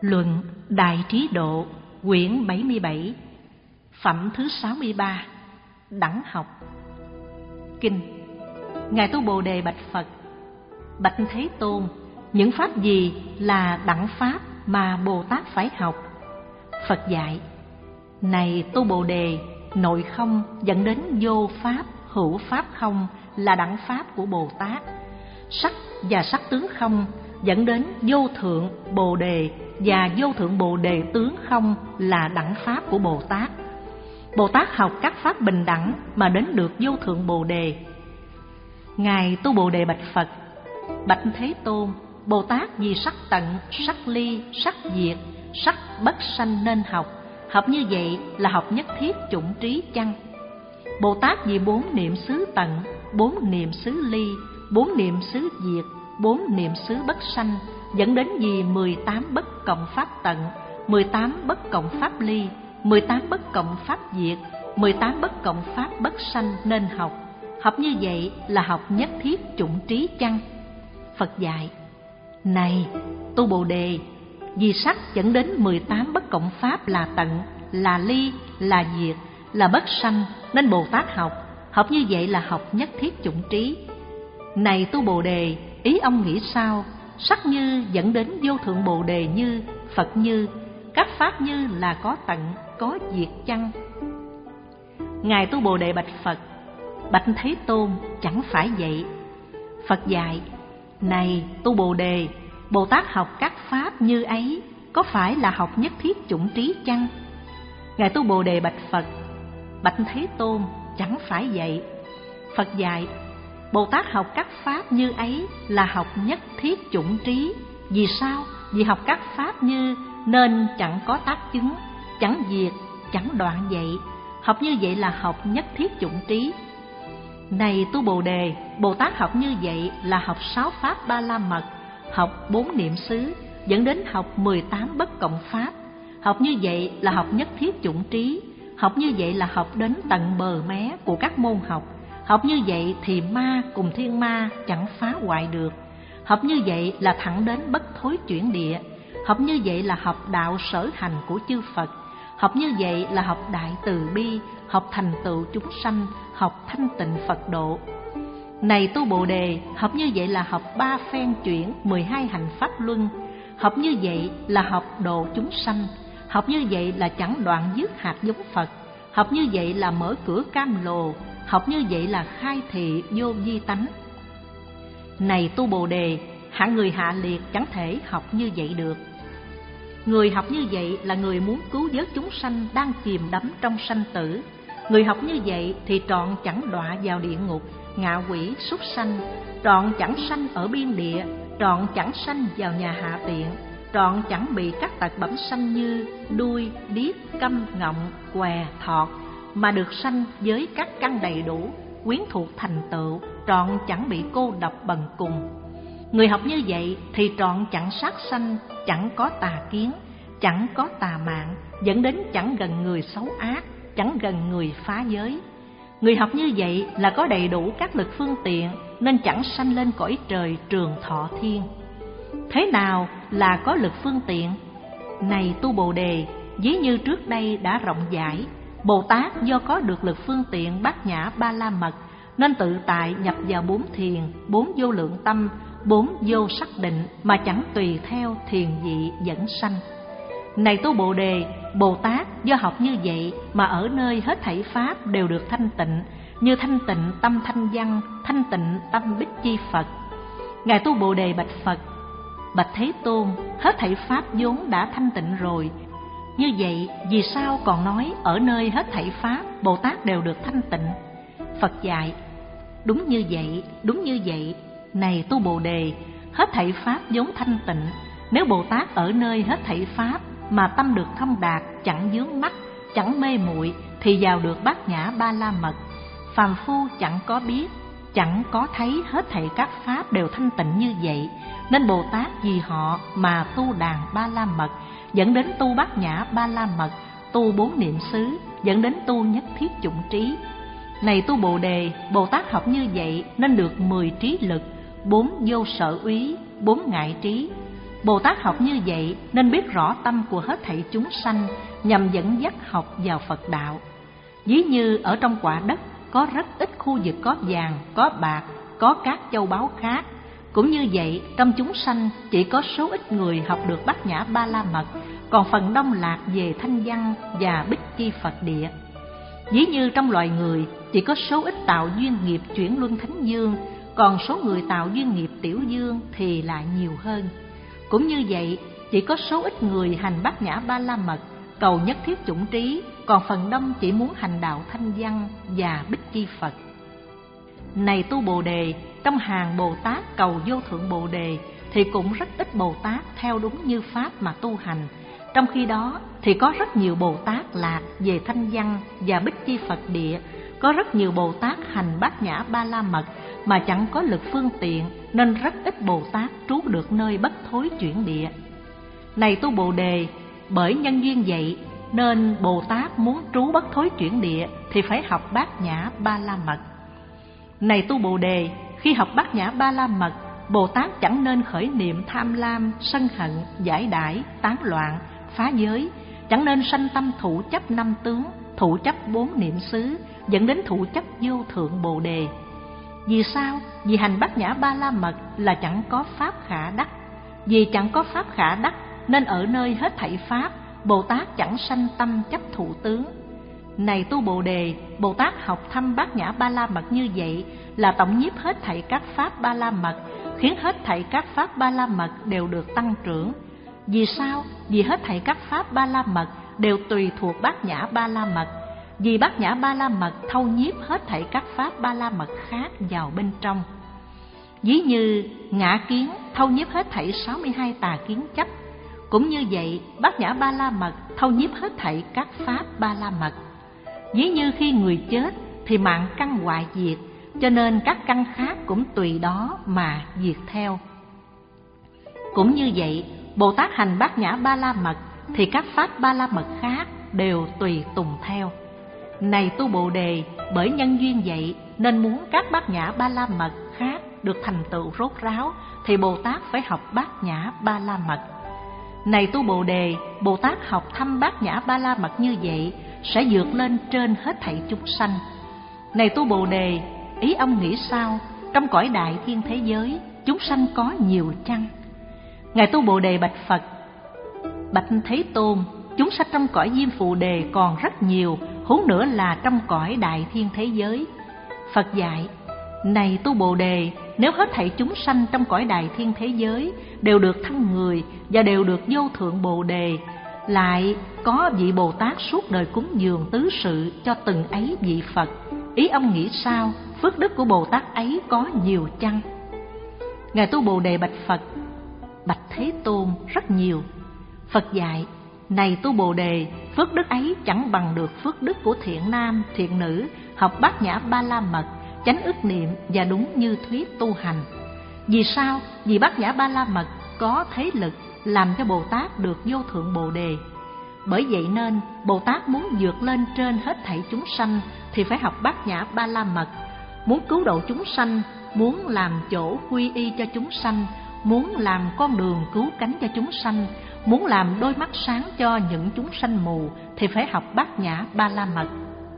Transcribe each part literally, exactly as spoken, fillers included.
Luận Đại Trí Độ, quyển bảy mươi bảy, phẩm thứ sáu mươi ba, Đẳng học. Kinh. Ngài Tu Bồ Đề bạch Phật: Bạch Thế Tôn, những pháp gì là đẳng pháp mà Bồ Tát phải học? Phật dạy: Này Tu Bồ Đề, nội không dẫn đến vô pháp, hữu pháp không là đẳng pháp của Bồ Tát. Sắc và sắc tướng không dẫn đến vô thượng Bồ Đề, và vô thượng Bồ Đề tướng không là đẳng pháp của Bồ Tát. Bồ Tát học các pháp bình đẳng mà đến được vô thượng Bồ Đề. Ngài Tu Bồ Đề bạch Phật: Bạch Thế Tôn, Bồ Tát vì sắc tận, sắc ly, sắc diệt, sắc bất sanh nên học. Học như vậy là học nhất thiết chủng trí chăng? Bồ Tát vì bốn niệm xứ tận, bốn niệm xứ ly, bốn niệm xứ diệt, bốn niệm xứ bất sanh, dẫn đến vì mười tám bất cộng pháp tận, mười tám bất cộng pháp ly, mười tám bất cộng pháp diệt, mười tám bất cộng pháp bất sanh nên học. Học như vậy là học nhất thiết chủng trí chăng? Phật dạy: Này Tu Bồ Đề, vì sắc dẫn đến mười tám bất cộng pháp là tận, là ly, là diệt, là bất sanh nên Bồ Tát học. Học như vậy là học nhất thiết chủng trí. Này Tu Bồ Đề, ý ông nghĩ sao? Sắc như dẫn đến vô thượng Bồ Đề như, Phật như, các pháp như là có tận, có diệt chăng? Ngài Tu Bồ Đề bạch Phật: Bạch Thế Tôn, chẳng phải vậy. Phật dạy: Này Tu Bồ Đề, Bồ Tát học các pháp như ấy có phải là học nhất thiết chủng trí chăng? Ngài Tu Bồ Đề bạch Phật: Bạch Thế Tôn, chẳng phải vậy. Phật dạy: Bồ Tát học các pháp như ấy là học nhất thiết chủng trí. Vì sao? Vì học các pháp như nên chẳng có tác chứng, chẳng diệt, chẳng đoạn vậy. Học như vậy là học nhất thiết chủng trí. Này Tu Bồ Đề, Bồ Tát học như vậy là học sáu pháp ba la mật, học bốn niệm xứ, dẫn đến học mười tám bất cộng pháp. Học như vậy là học nhất thiết chủng trí. Học như vậy là học đến tận bờ mé của các môn học. Học như vậy thì ma cùng thiên ma chẳng phá hoại được. Học như vậy là thẳng đến bất thối chuyển địa. Học như vậy là học đạo sở hành của chư Phật. Học như vậy là học đại từ bi, học thành tựu chúng sanh, học thanh tịnh Phật độ. Này Tu Bồ Đề, học như vậy là học ba phen chuyển mười hai hành pháp luân. Học như vậy là học độ chúng sanh. Học như vậy là chẳng đoạn dứt hạt giống Phật. Học như vậy là mở cửa cam lồ. Học như vậy là khai thị vô vi tánh. Này Tu Bồ Đề, hạng người hạ liệt chẳng thể học như vậy được. Người học như vậy là người muốn cứu vớt chúng sanh đang chìm đắm trong sanh tử. Người học như vậy thì trọn chẳng đọa vào địa ngục, ngạ quỷ, súc sanh, trọn chẳng sanh ở biên địa, trọn chẳng sanh vào nhà hạ tiện, trọn chẳng bị các tật bẩm sanh như đuôi, điếc, câm, ngọng, què, thọt, mà được sanh với các căn đầy đủ, quyến thuộc thành tựu, trọn chẳng bị cô độc bần cùng. Người học như vậy thì trọn chẳng sát sanh, chẳng có tà kiến, chẳng có tà mạng, dẫn đến chẳng gần người xấu ác, chẳng gần người phá giới. Người học như vậy là có đầy đủ các lực phương tiện nên chẳng sanh lên cõi trời trường thọ thiên. Thế nào là có lực phương tiện? Này Tu Bồ Đề, ví như trước đây đã rộng giải, Bồ Tát do có được lực phương tiện bát nhã ba la mật nên tự tại nhập vào bốn thiền, bốn vô lượng tâm, bốn vô sắc định mà chẳng tùy theo thiền vị dẫn sanh. Này Tu Bồ Đề, Bồ Tát do học như vậy mà ở nơi hết thảy pháp đều được thanh tịnh, như thanh tịnh tâm thanh văn, thanh tịnh tâm Bích Chi Phật. Ngài Tu Bồ Đề bạch Phật: Bạch Thế Tôn, hết thảy pháp vốn đã thanh tịnh rồi. Như vậy vì sao còn nói ở nơi hết thảy pháp Bồ Tát đều được thanh tịnh? Phật dạy: Đúng như vậy, đúng như vậy. Này Tu Bồ Đề, hết thảy pháp vốn thanh tịnh. Nếu Bồ Tát ở nơi hết thảy pháp mà tâm được thông đạt, chẳng vướng mắc, chẳng mê muội thì vào được bát nhã ba la mật. Phàm phu chẳng có biết, chẳng có thấy hết thảy các pháp đều thanh tịnh như vậy, nên Bồ Tát vì họ mà tu đàn ba la mật, dẫn đến tu bát nhã ba la mật, tu bốn niệm xứ, dẫn đến tu nhất thiết chủng trí. Này Tu Bồ Đề, Bồ Tát học như vậy nên được mười trí lực, bốn vô sở úy, bốn ngại trí. Bồ Tát học như vậy nên biết rõ tâm của hết thảy chúng sanh, nhằm dẫn dắt học vào Phật đạo. Ví như ở trong quả đất có rất ít khu vực có vàng, có bạc, có các châu báu khác. Cũng như vậy, trong chúng sanh chỉ có số ít người học được Bát Nhã Ba La Mật, còn phần đông lạc về thanh văn và Bích Chi Phật địa. Ví như trong loài người chỉ có số ít tạo duyên nghiệp chuyển luân thánh dương, còn số người tạo duyên nghiệp tiểu dương thì lại nhiều hơn. Cũng như vậy, chỉ có số ít người hành Bát Nhã Ba La Mật, cầu nhất thiết chủng trí, còn phần đông chỉ muốn hành đạo thanh văn và Bích Chi Phật. Này tu Bồ Đề, trong hàng Bồ Tát cầu vô thượng Bồ Đề thì cũng rất ít Bồ Tát theo đúng như Pháp mà tu hành. Trong khi đó thì có rất nhiều Bồ Tát lạc về thanh văn và Bích Chi Phật địa, có rất nhiều Bồ Tát hành Bát Nhã Ba La Mật mà chẳng có lực phương tiện, nên rất ít Bồ Tát trú được nơi bất thối chuyển địa. Này tu Bồ Đề, bởi nhân duyên vậy nên Bồ Tát muốn trú bất thối chuyển địa thì phải học Bát Nhã Ba La Mật. Này tu Bồ Đề, khi học Bát Nhã Ba La Mật, Bồ Tát chẳng nên khởi niệm tham lam, sân hận, giải đãi, tán loạn, phá giới, chẳng nên sanh tâm thủ chấp năm tướng, thủ chấp bốn niệm xứ, dẫn đến thủ chấp vô thượng Bồ Đề. Vì sao? Vì hành Bát Nhã Ba La Mật là chẳng có pháp khả đắc. Vì chẳng có pháp khả đắc nên ở nơi hết thảy pháp, Bồ Tát chẳng sanh tâm chấp thủ tướng. Này tu Bồ Đề, Bồ Tát học thăm Bát Nhã Ba La Mật như vậy là tổng nhiếp hết thảy các pháp Ba La Mật, khiến hết thảy các pháp Ba La Mật đều được tăng trưởng. Vì sao? Vì hết thảy các pháp Ba La Mật đều tùy thuộc Bát Nhã Ba La Mật. Vì Bát Nhã Ba La Mật thâu nhiếp hết thảy các pháp Ba La Mật khác vào bên trong. Ví như ngã kiến thâu nhiếp hết thảy sáu mươi hai tà kiến chấp. Cũng như vậy, Bát Nhã Ba La Mật thâu nhiếp hết thảy các pháp Ba La Mật. Ví như khi người chết thì mạng căn hoại diệt, cho nên các căn khác cũng tùy đó mà diệt theo. Cũng như vậy, Bồ Tát hành Bát Nhã Ba La Mật thì các pháp Ba La Mật khác đều tùy tùng theo. Này tu Bồ Đề, bởi nhân duyên vậy nên muốn các Bát Nhã Ba La Mật khác được thành tựu rốt ráo thì Bồ Tát phải học Bát Nhã Ba La Mật. Này tu Bồ Đề, Bồ Tát học thăm Bát Nhã Ba La Mật như vậy sẽ vượt lên trên hết thảy chúng sanh. Này tu Bồ Đề, ý ông nghĩ sao? Trong cõi đại thiên thế giới, chúng sanh có nhiều chăng? Ngài tu Bồ Đề bạch Phật: Bạch Thế Tôn, chúng sanh trong cõi Diêm Phù Đề còn rất nhiều, huống nữa là trong cõi đại thiên thế giới. Phật dạy: Này tu Bồ Đề, nếu hết thảy chúng sanh trong cõi đại thiên thế giới đều được thăng người và đều được vô thượng Bồ Đề, lại có vị Bồ Tát suốt đời cúng dường tứ sự cho từng ấy vị Phật, ý ông nghĩ sao? Phước đức của Bồ Tát ấy có nhiều chăng? Ngài tu Bồ Đề bạch Phật: Bạch Thế Tôn, rất nhiều. Phật dạy: Này tu Bồ Đề, phước đức ấy chẳng bằng được phước đức của thiện nam, thiện nữ học Bát Nhã Ba La Mật, chánh ức niệm và đúng như thuyết tu hành. Vì sao? Vì Bát Nhã Ba La Mật có thế lực làm cho Bồ Tát được vô thượng Bồ Đề. Bởi vậy nên Bồ Tát muốn vượt lên trên hết thảy chúng sanh thì phải học Bát Nhã Ba La Mật. Muốn cứu độ chúng sanh, muốn làm chỗ quy y cho chúng sanh, muốn làm con đường cứu cánh cho chúng sanh, muốn làm đôi mắt sáng cho những chúng sanh mù thì phải học Bát Nhã Ba La Mật.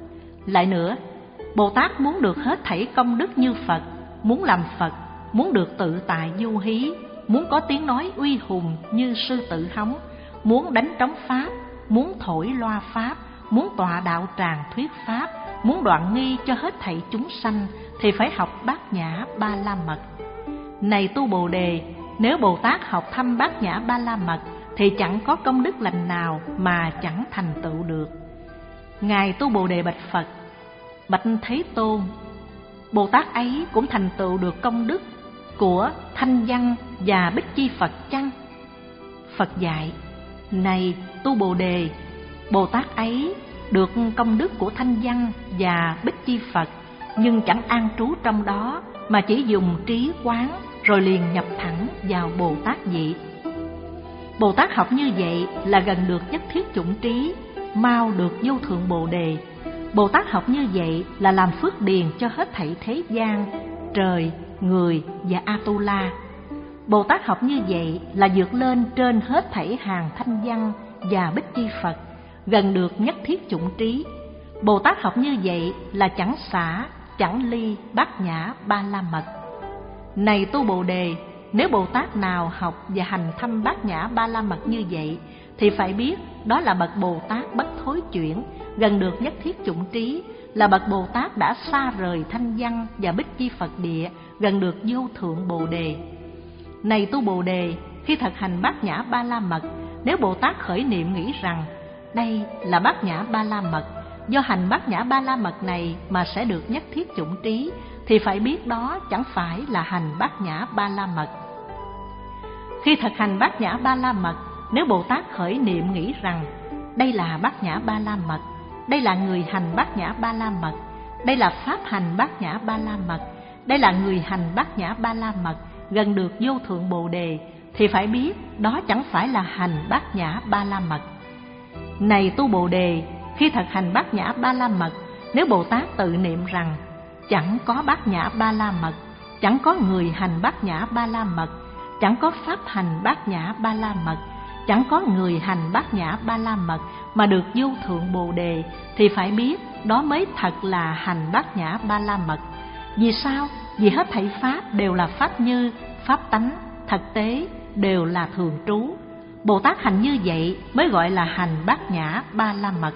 Lại nữa, Bồ Tát muốn được hết thảy công đức như Phật, muốn làm Phật, muốn được tự tại du hí, muốn có tiếng nói uy hùng như sư tử hóng, muốn đánh trống pháp, muốn thổi loa pháp, muốn tọa đạo tràng thuyết pháp, muốn đoạn nghi cho hết thảy chúng sanh thì phải học Bát Nhã Ba La Mật. Này tu Bồ Đề, nếu Bồ Tát học thăm Bát Nhã Ba La Mật thì chẳng có công đức lành nào mà chẳng thành tựu được. Ngài tu Bồ Đề bạch Phật: Bạch Thế Tôn, Bồ Tát ấy cũng thành tựu được công đức của thanh văn và Bích Chi Phật chăng? Phật dạy: Này tu Bồ Đề, Bồ Tát ấy được công đức của thanh văn và Bích Chi Phật, nhưng chẳng an trú trong đó mà chỉ dùng trí quán rồi liền nhập thẳng vào Bồ Tát vị. Bồ Tát học như vậy là gần được nhất thiết chủng trí, mau được vô thượng Bồ Đề. Bồ Tát học như vậy là làm phước điền cho hết thảy thế gian, trời, người và Atula. Bồ Tát học như vậy là vượt lên trên hết thảy hàng thanh văn và bích chi Phật, gần được nhất thiết chủng trí. Bồ Tát học như vậy là chẳng xả, chẳng ly bát nhã ba la mật. Này tu Bồ Đề, nếu Bồ Tát nào học và hành thâm bát nhã ba la mật như vậy, thì phải biết đó là bậc Bồ Tát bất thối chuyển, gần được nhất thiết chủng trí, là bậc Bồ Tát đã xa rời thanh văn và bích chi Phật địa, gần được vô thượng Bồ Đề. Này tu Bồ Đề, khi thực hành bát nhã ba la mật, nếu Bồ Tát khởi niệm nghĩ rằng đây là bát nhã ba la mật, do hành bát nhã ba la mật này mà sẽ được nhất thiết chủng trí, thì phải biết đó chẳng phải là hành bát nhã ba la mật. Khi thực hành bát nhã ba la mật, nếu Bồ Tát khởi niệm nghĩ rằng đây là bát nhã ba la mật, đây là người hành bát nhã ba la mật, đây là pháp hành bát nhã ba la mật, đây là người hành bát nhã ba la mật, gần được vô thượng Bồ Đề, thì phải biết đó chẳng phải là hành bát nhã ba la mật. Này tu Bồ Đề, khi thực hành bát nhã ba la mật, nếu Bồ Tát tự niệm rằng chẳng có bát nhã ba la mật, chẳng có người hành bát nhã ba la mật, chẳng có pháp hành bát nhã ba la mật, chẳng có người hành bát nhã ba la mật mà được vô thượng Bồ Đề, thì phải biết đó mới thật là hành bát nhã ba la mật. Vì sao? Vì hết thảy pháp đều là pháp như, pháp tánh, thực tế đều là thường trú. Bồ Tát hành như vậy mới gọi là hành bát nhã ba la mật.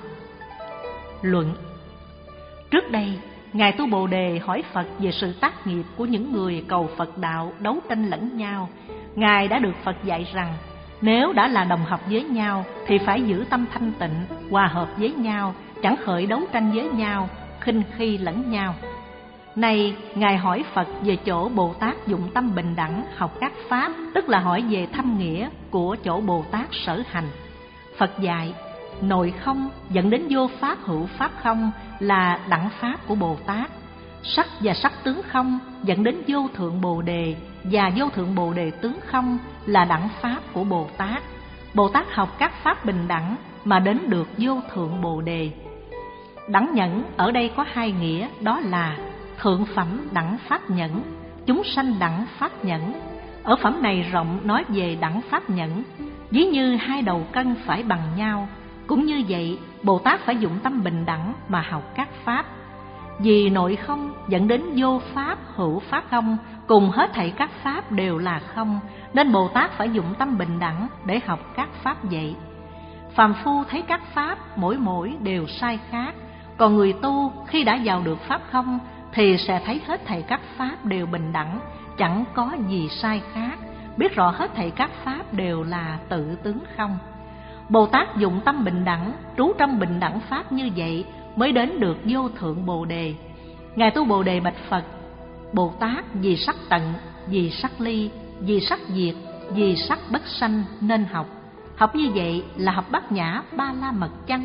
Luận. Trước đây, Ngài tu Bồ Đề hỏi Phật về sự tác nghiệp của những người cầu Phật đạo đấu tranh lẫn nhau. Ngài đã được Phật dạy rằng nếu đã là đồng học với nhau thì phải giữ tâm thanh tịnh, hòa hợp với nhau, chẳng khởi đấu tranh với nhau, khinh khi lẫn nhau. Này, Ngài hỏi Phật về chỗ Bồ Tát dụng tâm bình đẳng học các pháp, tức là hỏi về thâm nghĩa của chỗ Bồ Tát sở hành. Phật dạy, nội không dẫn đến vô pháp hữu pháp không là đẳng pháp của Bồ Tát. Sắc và sắc tướng không dẫn đến vô thượng Bồ Đề, và vô thượng Bồ Đề tướng không là đẳng pháp của Bồ Tát. Bồ Tát học các pháp bình đẳng mà đến được vô thượng Bồ Đề. Đẳng nhẫn ở đây có hai nghĩa, đó là thượng phẩm đẳng pháp nhẫn, chúng sanh đẳng pháp nhẫn. Ở phẩm này rộng nói về đẳng pháp nhẫn, ví như hai đầu cân phải bằng nhau. Cũng như vậy, Bồ Tát phải dụng tâm bình đẳng mà học các pháp. Vì nội không dẫn đến vô pháp hữu pháp không, cùng hết thảy các pháp đều là không, nên Bồ Tát phải dụng tâm bình đẳng để học các pháp vậy. Phàm phu thấy các pháp mỗi mỗi đều sai khác, còn người tu khi đã vào được pháp không thì sẽ thấy hết thảy các pháp đều bình đẳng, chẳng có gì sai khác, biết rõ hết thảy các pháp đều là tự tướng không. Bồ Tát dụng tâm bình đẳng, trú trong bình đẳng pháp như vậy mới đến được vô thượng Bồ Đề. Ngài tu Bồ Đề bạch Phật, Bồ Tát vì sắc tận, vì sắc ly, vì sắc diệt, vì sắc bất sanh nên học. Học như vậy là học bát nhã ba la mật chăng?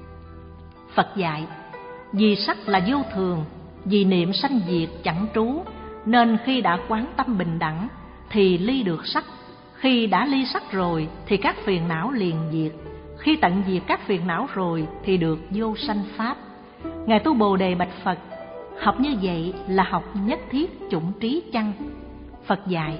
Phật dạy, vì sắc là vô thường, vì niệm sanh diệt chẳng trú, nên khi đã quán tâm bình đẳng thì ly được sắc. Khi đã ly sắc rồi thì các phiền não liền diệt. Khi tận diệt các phiền não rồi thì được vô sanh pháp. Ngài tu Bồ Đề bạch Phật, học như vậy là học nhất thiết chủng trí chăng? Phật dạy,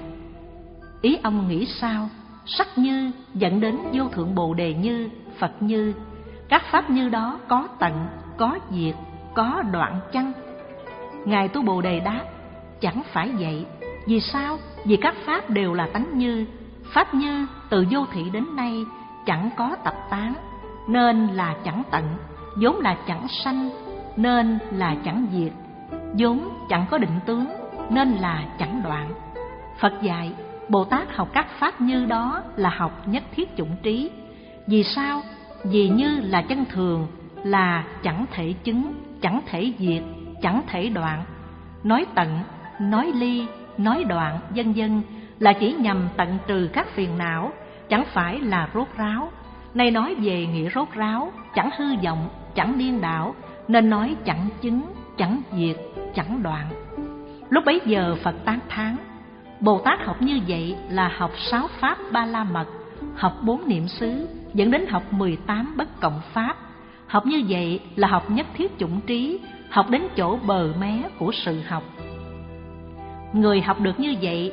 ý ông nghĩ sao? Sắc như dẫn đến vô thượng Bồ Đề như, Phật như. Các pháp như đó có tận, có diệt, có đoạn chăng? Ngài tu Bồ Đề đáp, chẳng phải vậy. Vì sao? Vì các pháp đều là tánh như. Pháp như từ vô thị đến nay chẳng có tập tán, nên là chẳng tận, vốn là chẳng sanh, nên là chẳng diệt, vốn chẳng có định tướng, nên là chẳng đoạn. Phật dạy, Bồ Tát học các pháp như đó là học nhất thiết chủng trí. Vì sao? Vì như là chân thường, là chẳng thể chứng, chẳng thể diệt, chẳng thể đoạn. Nói tận, nói ly, nói đoạn, vân vân là chỉ nhằm tận trừ các phiền não, chẳng phải là rốt ráo. Nay nói về nghĩa rốt ráo, chẳng hư vọng, chẳng điên đảo, nên nói chẳng chứng, chẳng diệt, chẳng đoạn. Lúc bấy giờ Phật tán thán, Bồ Tát học như vậy là học sáu pháp ba la mật, học bốn niệm xứ, dẫn đến học mười tám bất cộng pháp. Học như vậy là học nhất thiết chủng trí, học đến chỗ bờ mé của sự học. Người học được như vậy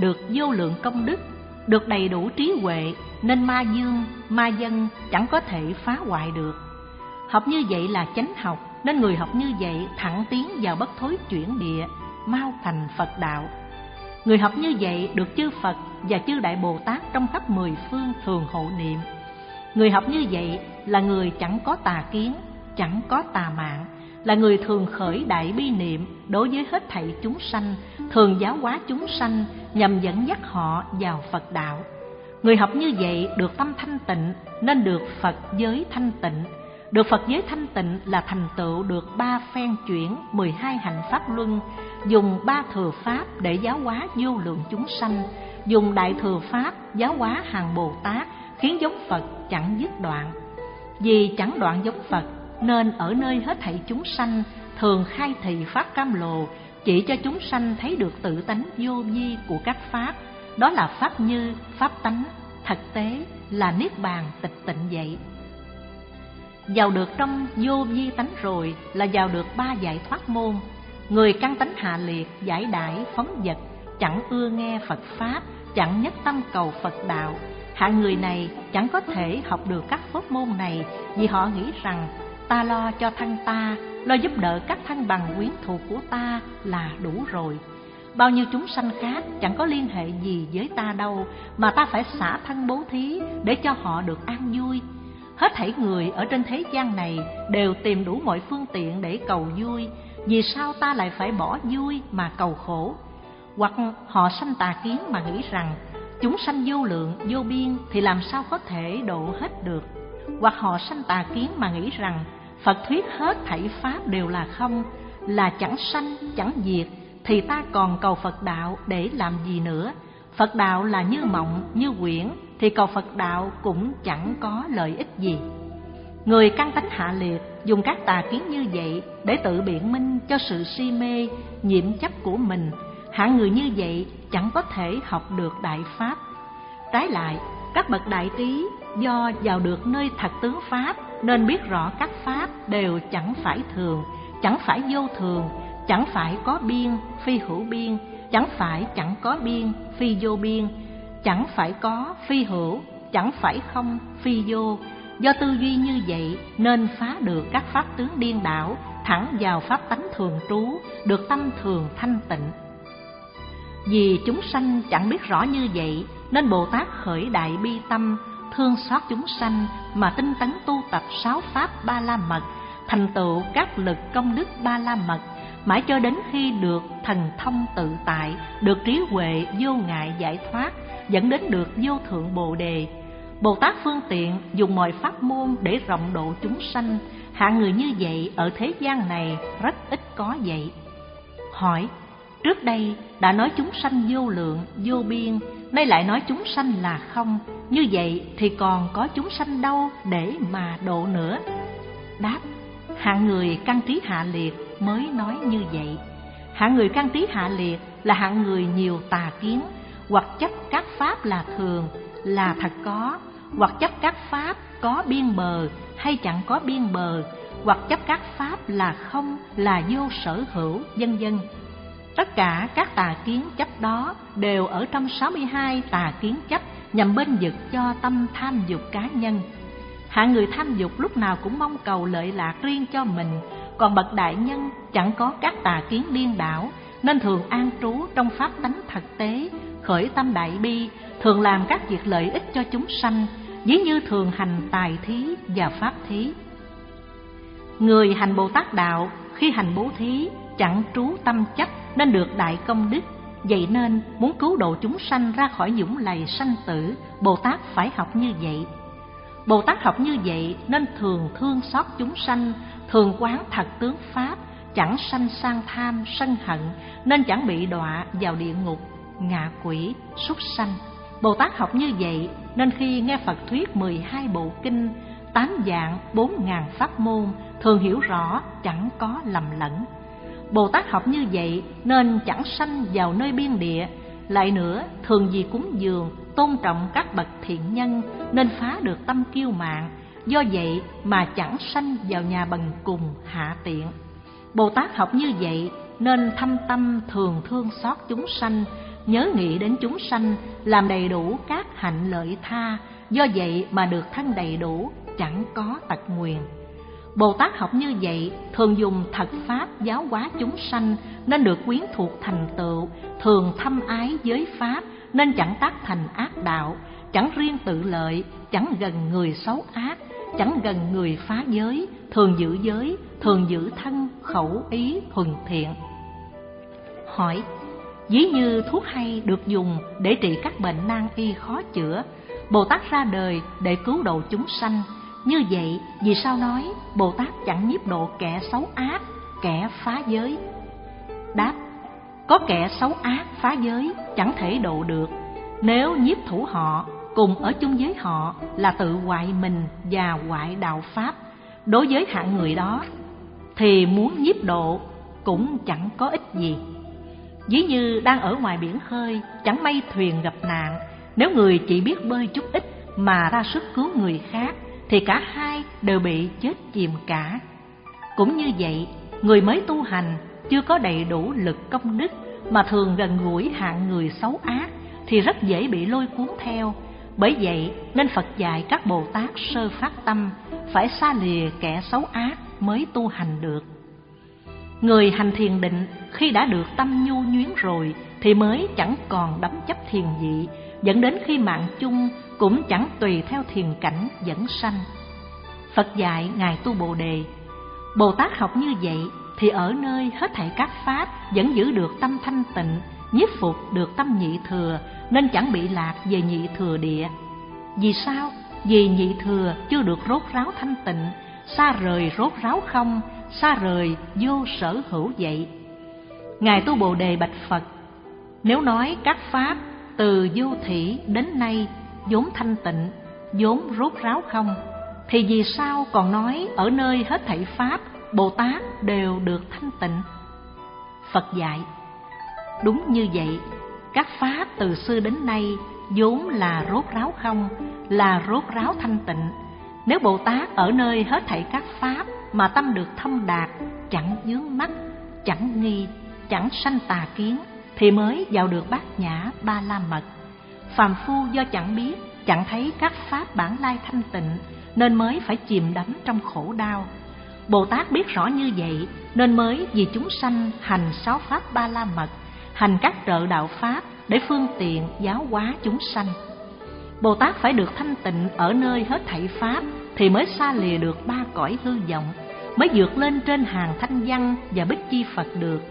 được vô lượng công đức, được đầy đủ trí huệ, nên ma dương, ma dân chẳng có thể phá hoại được. Học như vậy là chánh học, nên người học như vậy thẳng tiến vào bất thối chuyển địa, mau thành Phật đạo. Người học như vậy được chư Phật và chư Đại Bồ Tát trong khắp mười phương thường hộ niệm. Người học như vậy là người chẳng có tà kiến, chẳng có tà mạng, là người thường khởi đại bi niệm đối với hết thảy chúng sanh, thường giáo hóa chúng sanh nhằm dẫn dắt họ vào Phật đạo. Người học như vậy được tâm thanh tịnh nên được Phật giới thanh tịnh. Được Phật giới thanh tịnh là thành tựu được ba phen chuyển mười hai hạnh pháp luân, dùng ba thừa pháp để giáo hóa vô lượng chúng sanh, dùng đại thừa pháp giáo hóa hàng Bồ Tát, khiến giống Phật chẳng dứt đoạn. Vì chẳng đoạn giống Phật nên ở nơi hết thảy chúng sanh thường khai thị pháp cam lồ, chỉ cho chúng sanh thấy được tự tánh vô vi của các pháp. Đó là pháp như, pháp tánh, thực tế là niết bàn tịch tịnh vậy. Vào được trong vô vi tánh rồi là vào được ba giải thoát môn. Người căn tánh hạ liệt, giải đãi, phóng dật, chẳng ưa nghe Phật pháp, chẳng nhất tâm cầu Phật đạo. Hạng người này chẳng có thể học được các pháp môn này, vì họ nghĩ rằng ta lo cho thân ta, lo giúp đỡ các thân bằng quyến thuộc của ta là đủ rồi. Bao nhiêu chúng sanh khác chẳng có liên hệ gì với ta đâu, mà ta phải xả thân bố thí để cho họ được an vui. Hết thảy người ở trên thế gian này đều tìm đủ mọi phương tiện để cầu vui, vì sao ta lại phải bỏ vui mà cầu khổ? Hoặc họ sanh tà kiến mà nghĩ rằng chúng sanh vô lượng vô biên thì làm sao có thể độ hết được. Hoặc họ sanh tà kiến mà nghĩ rằng Phật thuyết hết thảy pháp đều là không, là chẳng sanh chẳng diệt, thì ta còn cầu Phật đạo để làm gì nữa? Phật đạo là như mộng như quyển, thì cầu Phật đạo cũng chẳng có lợi ích gì. Người căn tánh hạ liệt dùng các tà kiến như vậy để tự biện minh cho sự si mê, nhiễm chấp của mình. Hạng người như vậy chẳng có thể học được đại pháp. Trái lại, các bậc đại trí do vào được nơi thật tướng pháp nên biết rõ các pháp đều chẳng phải thường, chẳng phải vô thường, chẳng phải có biên phi hữu biên, chẳng phải chẳng có biên phi vô biên, chẳng phải có phi hữu, chẳng phải không phi vô. Do tư duy như vậy nên phá được các pháp tướng điên đảo, thẳng vào pháp tánh thường trú, được tâm thường thanh tịnh. Vì chúng sanh chẳng biết rõ như vậy nên Bồ Tát khởi đại bi tâm, thương xót chúng sanh mà tinh tấn tu tập sáu pháp ba la mật, thành tựu các lực công đức ba la mật, mãi cho đến khi được thần thông tự tại, được trí huệ vô ngại giải thoát, dẫn đến được vô thượng Bồ đề. Bồ Tát phương tiện dùng mọi pháp môn để rộng độ chúng sanh. Hạng người như vậy ở thế gian này rất ít có vậy. Hỏi: trước đây đã nói chúng sanh vô lượng vô biên, nay lại nói chúng sanh là không, như vậy thì còn có chúng sanh đâu để mà độ nữa? Đáp: hạng người căn trí hạ liệt mới nói như vậy. Hạng người căn trí hạ liệt là hạng người nhiều tà kiến, hoặc chấp các pháp là thường, là thật có, hoặc chấp các pháp có biên bờ hay chẳng có biên bờ, hoặc chấp các pháp là không, là vô sở hữu, vân vân. Tất cả các tà kiến chấp đó đều ở trong sáu mươi hai tà kiến chấp nhằm bênh vực cho tâm tham dục cá nhân. Hạng người tham dục lúc nào cũng mong cầu lợi lạc riêng cho mình, còn bậc đại nhân chẳng có các tà kiến điên đảo, nên thường an trú trong pháp tánh thực tế, khởi tâm đại bi, thường làm các việc lợi ích cho chúng sanh, ví như thường hành tài thí và pháp thí. Người hành Bồ Tát đạo khi hành bố thí chẳng trú tâm chấp nên được đại công đức. Vậy nên muốn cứu độ chúng sanh ra khỏi dũng lầy sanh tử, Bồ Tát phải học như vậy. Bồ Tát học như vậy nên thường thương xót chúng sanh, thường quán thật tướng pháp, chẳng sanh sang tham sân hận, nên chẳng bị đọa vào địa ngục, ngạ quỷ, súc sanh. Bồ Tát học như vậy nên khi nghe Phật thuyết mười hai bộ kinh, tám dạng bốn ngàn pháp môn, thường hiểu rõ, chẳng có lầm lẫn. Bồ Tát học như vậy nên chẳng sanh vào nơi biên địa. Lại nữa, thường vì cúng dường, tôn trọng các bậc thiện nhân nên phá được tâm kiêu mạn. Do vậy mà chẳng sanh vào nhà bần cùng hạ tiện. Bồ Tát học như vậy nên thâm tâm thường thương xót chúng sanh, nhớ nghĩ đến chúng sanh, làm đầy đủ các hạnh lợi tha, do vậy mà được thân đầy đủ, chẳng có tật nguyền. Bồ Tát học như vậy, thường dùng thật pháp giáo hóa chúng sanh, nên được quyến thuộc thành tựu, thường thâm ái giới pháp, nên chẳng tác thành ác đạo, chẳng riêng tự lợi, chẳng gần người xấu ác, chẳng gần người phá giới, thường giữ giới, thường giữ thân, khẩu, ý, thuần thiện. Hỏi: ví như thuốc hay được dùng để trị các bệnh nan y khó chữa, Bồ Tát ra đời để cứu độ chúng sanh, như vậy vì sao nói Bồ Tát chẳng nhiếp độ kẻ xấu ác, kẻ phá giới? Đáp: có kẻ xấu ác phá giới chẳng thể độ được, nếu nhiếp thủ họ, cùng ở chung với họ là tự hoại mình và hoại đạo pháp. Đối với hạng người đó thì muốn nhiếp độ cũng chẳng có ích gì. Ví như đang ở ngoài biển khơi, chẳng may thuyền gặp nạn, nếu người chỉ biết bơi chút ít mà ra sức cứu người khác thì cả hai đều bị chết chìm cả. Cũng như vậy, người mới tu hành chưa có đầy đủ lực công đức mà thường gần gũi hạng người xấu ác thì rất dễ bị lôi cuốn theo. Bởi vậy nên Phật dạy các Bồ Tát sơ phát tâm phải xa lìa kẻ xấu ác mới tu hành được. Người hành thiền định khi đã được tâm nhu nhuyến rồi thì mới chẳng còn đắm chấp thiền vị, dẫn đến khi mạng chung cũng chẳng tùy theo thiền cảnh dẫn sanh. Phật dạy Ngài Tu Bồ Đề: Bồ Tát học như vậy thì ở nơi hết thảy các pháp vẫn giữ được tâm thanh tịnh, nhiếp phục được tâm nhị thừa, nên chẳng bị lạc về nhị thừa địa. Vì sao? Vì nhị thừa chưa được rốt ráo thanh tịnh, xa rời rốt ráo không, xa rời vô sở hữu vậy. Ngài Tu Bồ Đề bạch Phật: nếu nói các pháp từ vô thỉ đến nay vốn thanh tịnh, vốn rốt ráo không, thì vì sao còn nói ở nơi hết thảy pháp Bồ Tát đều được thanh tịnh? Phật dạy: đúng như vậy, các pháp từ xưa đến nay vốn là rốt ráo không, là rốt ráo thanh tịnh. Nếu Bồ Tát ở nơi hết thảy các pháp mà tâm được thông đạt, chẳng vướng mắc, chẳng nghi, chẳng sanh tà kiến, thì mới vào được bát nhã ba la mật. Phàm phu do chẳng biết, chẳng thấy các pháp bản lai thanh tịnh, nên mới phải chìm đắm trong khổ đau. Bồ Tát biết rõ như vậy, nên mới vì chúng sanh hành sáu pháp ba la mật, hành các trợ đạo pháp để phương tiện giáo hóa chúng sanh. Bồ Tát phải được thanh tịnh ở nơi hết thảy pháp thì mới xa lìa được ba cõi hư vọng, mới vượt lên trên hàng thanh văn và bích chi Phật được.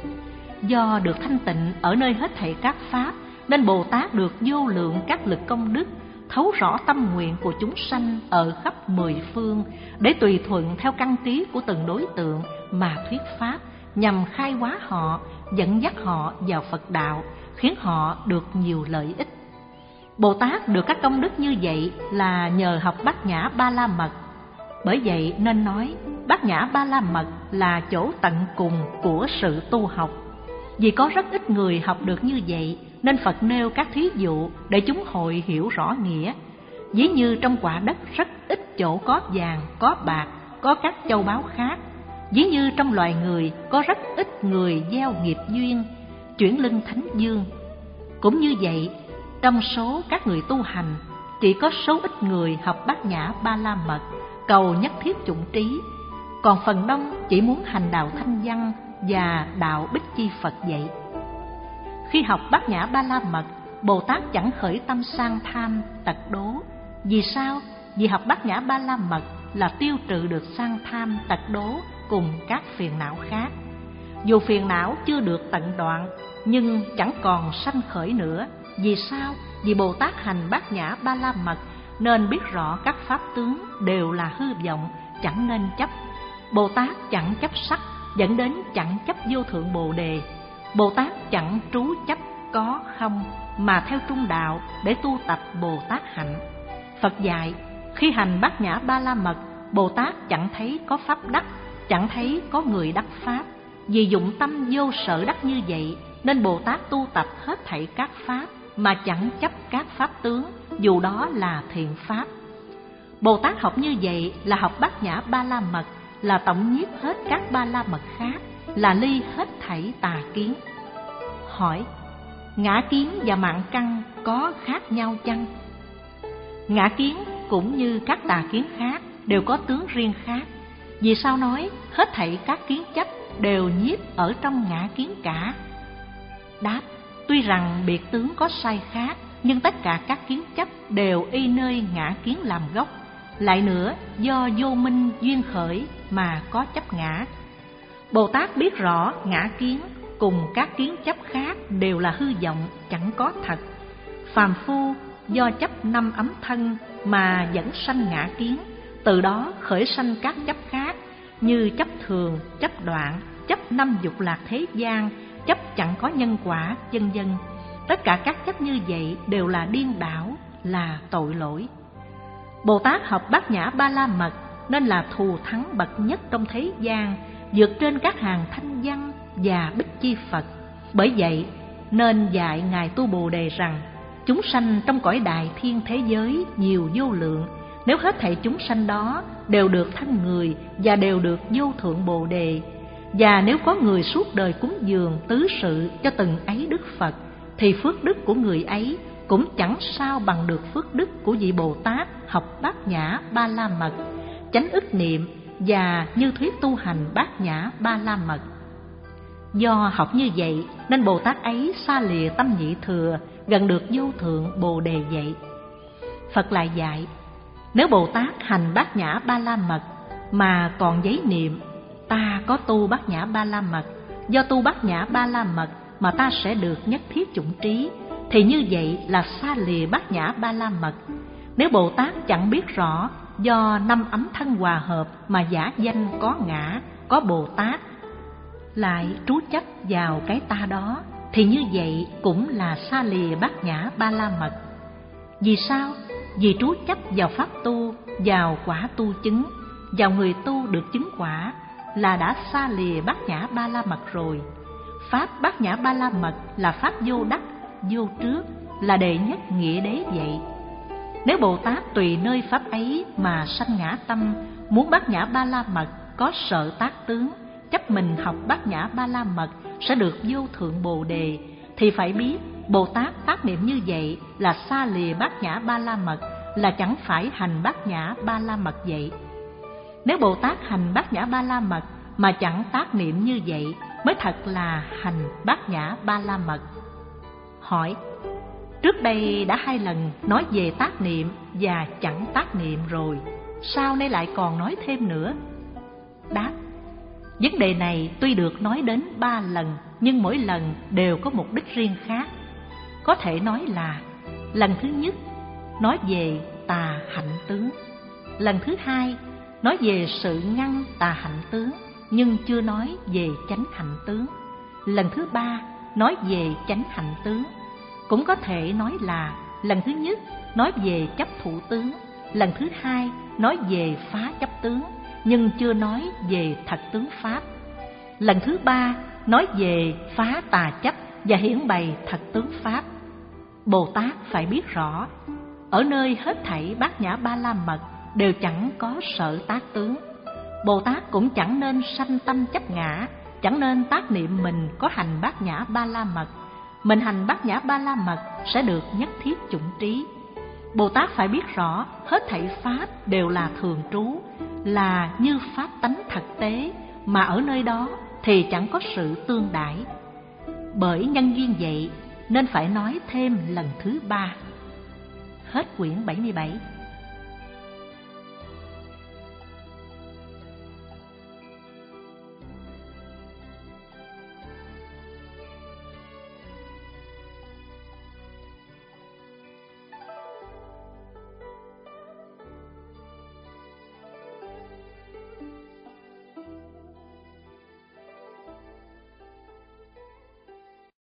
Do được thanh tịnh ở nơi hết thảy các pháp nên Bồ Tát được vô lượng các lực công đức, thấu rõ tâm nguyện của chúng sanh ở khắp mười phương, để tùy thuận theo căn trí của từng đối tượng mà thuyết pháp, nhằm khai hóa họ, dẫn dắt họ vào Phật đạo, khiến họ được nhiều lợi ích. Bồ Tát được các công đức như vậy là nhờ học Bát Nhã Ba La Mật. Bởi vậy nên nói Bát Nhã Ba La Mật là chỗ tận cùng của sự tu học. Vì có rất ít người học được như vậy, nên Phật nêu các thí dụ để chúng hội hiểu rõ nghĩa. Ví như trong quả đất rất ít chỗ có vàng, có bạc, có các châu báu khác. Ví như trong loài người có rất ít người gieo nghiệp duyên, chuyển lưng thánh dương. Cũng như vậy, trong số các người tu hành, chỉ có số ít người học Bát Nhã Ba La Mật, cầu nhất thiết chủng trí, còn phần đông chỉ muốn hành đạo thanh văn và đạo bích chi Phật vậy. Khi học Bát Nhã Ba La Mật, Bồ Tát chẳng khởi tâm sang tham, tật đố. Vì sao? Vì học Bát Nhã Ba La Mật là tiêu trừ được sang tham, tật đố cùng các phiền não khác. Dù phiền não chưa được tận đoạn, nhưng chẳng còn sanh khởi nữa. Vì sao? Vì Bồ Tát hành Bát Nhã Ba La Mật nên biết rõ các pháp tướng đều là hư vọng, chẳng nên chấp. Bồ Tát chẳng chấp sắc, dẫn đến chẳng chấp vô thượng Bồ Đề. Bồ Tát chẳng trú chấp có không, mà theo trung đạo để tu tập Bồ Tát hạnh. Phật dạy, khi hành Bát Nhã Ba La Mật, Bồ Tát chẳng thấy có pháp đắc, chẳng thấy có người đắc pháp. Vì dụng tâm vô sở đắc như vậy, nên Bồ Tát tu tập hết thảy các pháp mà chẳng chấp các pháp tướng, dù đó là thiện pháp. Bồ Tát học như vậy là học Bát Nhã Ba La Mật, là tổng nhiếp hết các ba la mật khác, là ly hết thảy tà kiến. Hỏi: ngã kiến và mạng căn có khác nhau chăng? Ngã kiến cũng như các tà kiến khác đều có tướng riêng khác. Vì sao nói hết thảy các kiến chấp đều nhiếp ở trong ngã kiến cả? Đáp: tuy rằng biệt tướng có sai khác, nhưng tất cả các kiến chấp đều y nơi ngã kiến làm gốc. Lại nữa, do vô minh duyên khởi mà có chấp ngã. Bồ Tát biết rõ ngã kiến cùng các kiến chấp khác đều là hư vọng, chẳng có thật. Phàm phu do chấp năm ấm thân mà dẫn sanh ngã kiến, từ đó khởi sanh các chấp khác như chấp thường, chấp đoạn, chấp năm dục lạc thế gian, chấp chẳng có nhân quả, vân vân. Tất cả các chấp như vậy đều là điên đảo, là tội lỗi. Bồ Tát học Bát Nhã Ba La Mật nên là thù thắng bậc nhất trong thế gian, vượt trên các hàng thanh văn và bích chi Phật. Bởi vậy nên dạy Ngài Tu Bồ Đề rằng chúng sanh trong cõi đại thiên thế giới nhiều vô lượng, nếu hết thảy chúng sanh đó đều được thanh người và đều được vô thượng Bồ Đề, và nếu có người suốt đời cúng dường tứ sự cho từng ấy Đức Phật, thì phước đức của người ấy cũng chẳng sao bằng được phước đức của vị Bồ Tát học Bát Nhã Ba La Mật, chánh ức niệm và như thuyết tu hành Bát Nhã Ba La Mật. Do học như vậy nên Bồ Tát ấy xa lìa tâm nhị thừa, gần được vô thượng Bồ Đề vậy. Phật lại dạy, nếu Bồ Tát hành Bát Nhã Ba La Mật mà còn giấy niệm ta có tu Bát Nhã Ba La Mật, do tu Bát Nhã Ba La Mật mà ta sẽ được nhất thiết chủng trí, thì như vậy là xa lìa Bát Nhã Ba La Mật. Nếu Bồ Tát chẳng biết rõ do năm ấm thân hòa hợp mà giả danh có ngã, có Bồ Tát, lại trú chấp vào cái ta đó, thì như vậy cũng là xa lìa Bát Nhã Ba La Mật. Vì sao? Vì trú chấp vào pháp tu, vào quả tu chứng, vào người tu được chứng quả, là đã xa lìa Bát Nhã Ba La Mật rồi. Pháp Bát Nhã Ba La Mật là pháp vô đắc, vô trước, là đệ nhất nghĩa đế vậy. Nếu Bồ Tát tùy nơi pháp ấy mà sanh ngã tâm, muốn Bát Nhã Ba La Mật có sợ tác tướng, chấp mình học Bát Nhã Ba La Mật sẽ được vô thượng Bồ Đề, thì phải biết Bồ Tát tác niệm như vậy là xa lìa Bát Nhã Ba La Mật, là chẳng phải hành Bát Nhã Ba La Mật vậy. Nếu Bồ Tát hành Bát Nhã Ba La Mật mà chẳng tác niệm như vậy mới thật là hành Bát Nhã Ba La Mật. Hỏi: trước đây đã hai lần nói về tác niệm và chẳng tác niệm rồi, sao nay lại còn nói thêm nữa? Đáp: vấn đề này tuy được nói đến ba lần, nhưng mỗi lần đều có mục đích riêng khác. Có thể nói là lần thứ nhất nói về tà hạnh tướng, lần thứ hai nói về sự ngăn tà hạnh tướng nhưng chưa nói về chánh hạnh tướng, lần thứ ba nói về chánh hạnh tướng. Cũng có thể nói là lần thứ nhất nói về chấp thủ tướng, lần thứ hai nói về phá chấp tướng nhưng chưa nói về thật tướng pháp, lần thứ ba nói về phá tà chấp và hiển bày thật tướng pháp. Bồ Tát phải biết rõ, ở nơi hết thảy Bát Nhã Ba La Mật đều chẳng có sợ tác tướng. Bồ Tát cũng chẳng nên sanh tâm chấp ngã, chẳng nên tác niệm mình có hành Bát Nhã Ba La Mật. Mình hành Bát Nhã Ba La Mật sẽ được nhất thiết chủng trí. Bồ Tát phải biết rõ hết thảy pháp đều là thường trú, là như pháp tánh thực tế, mà ở nơi đó thì chẳng có sự tương đãi. Bởi nhân duyên vậy nên phải nói thêm lần thứ ba. Hết quyển bảy mươi bảy.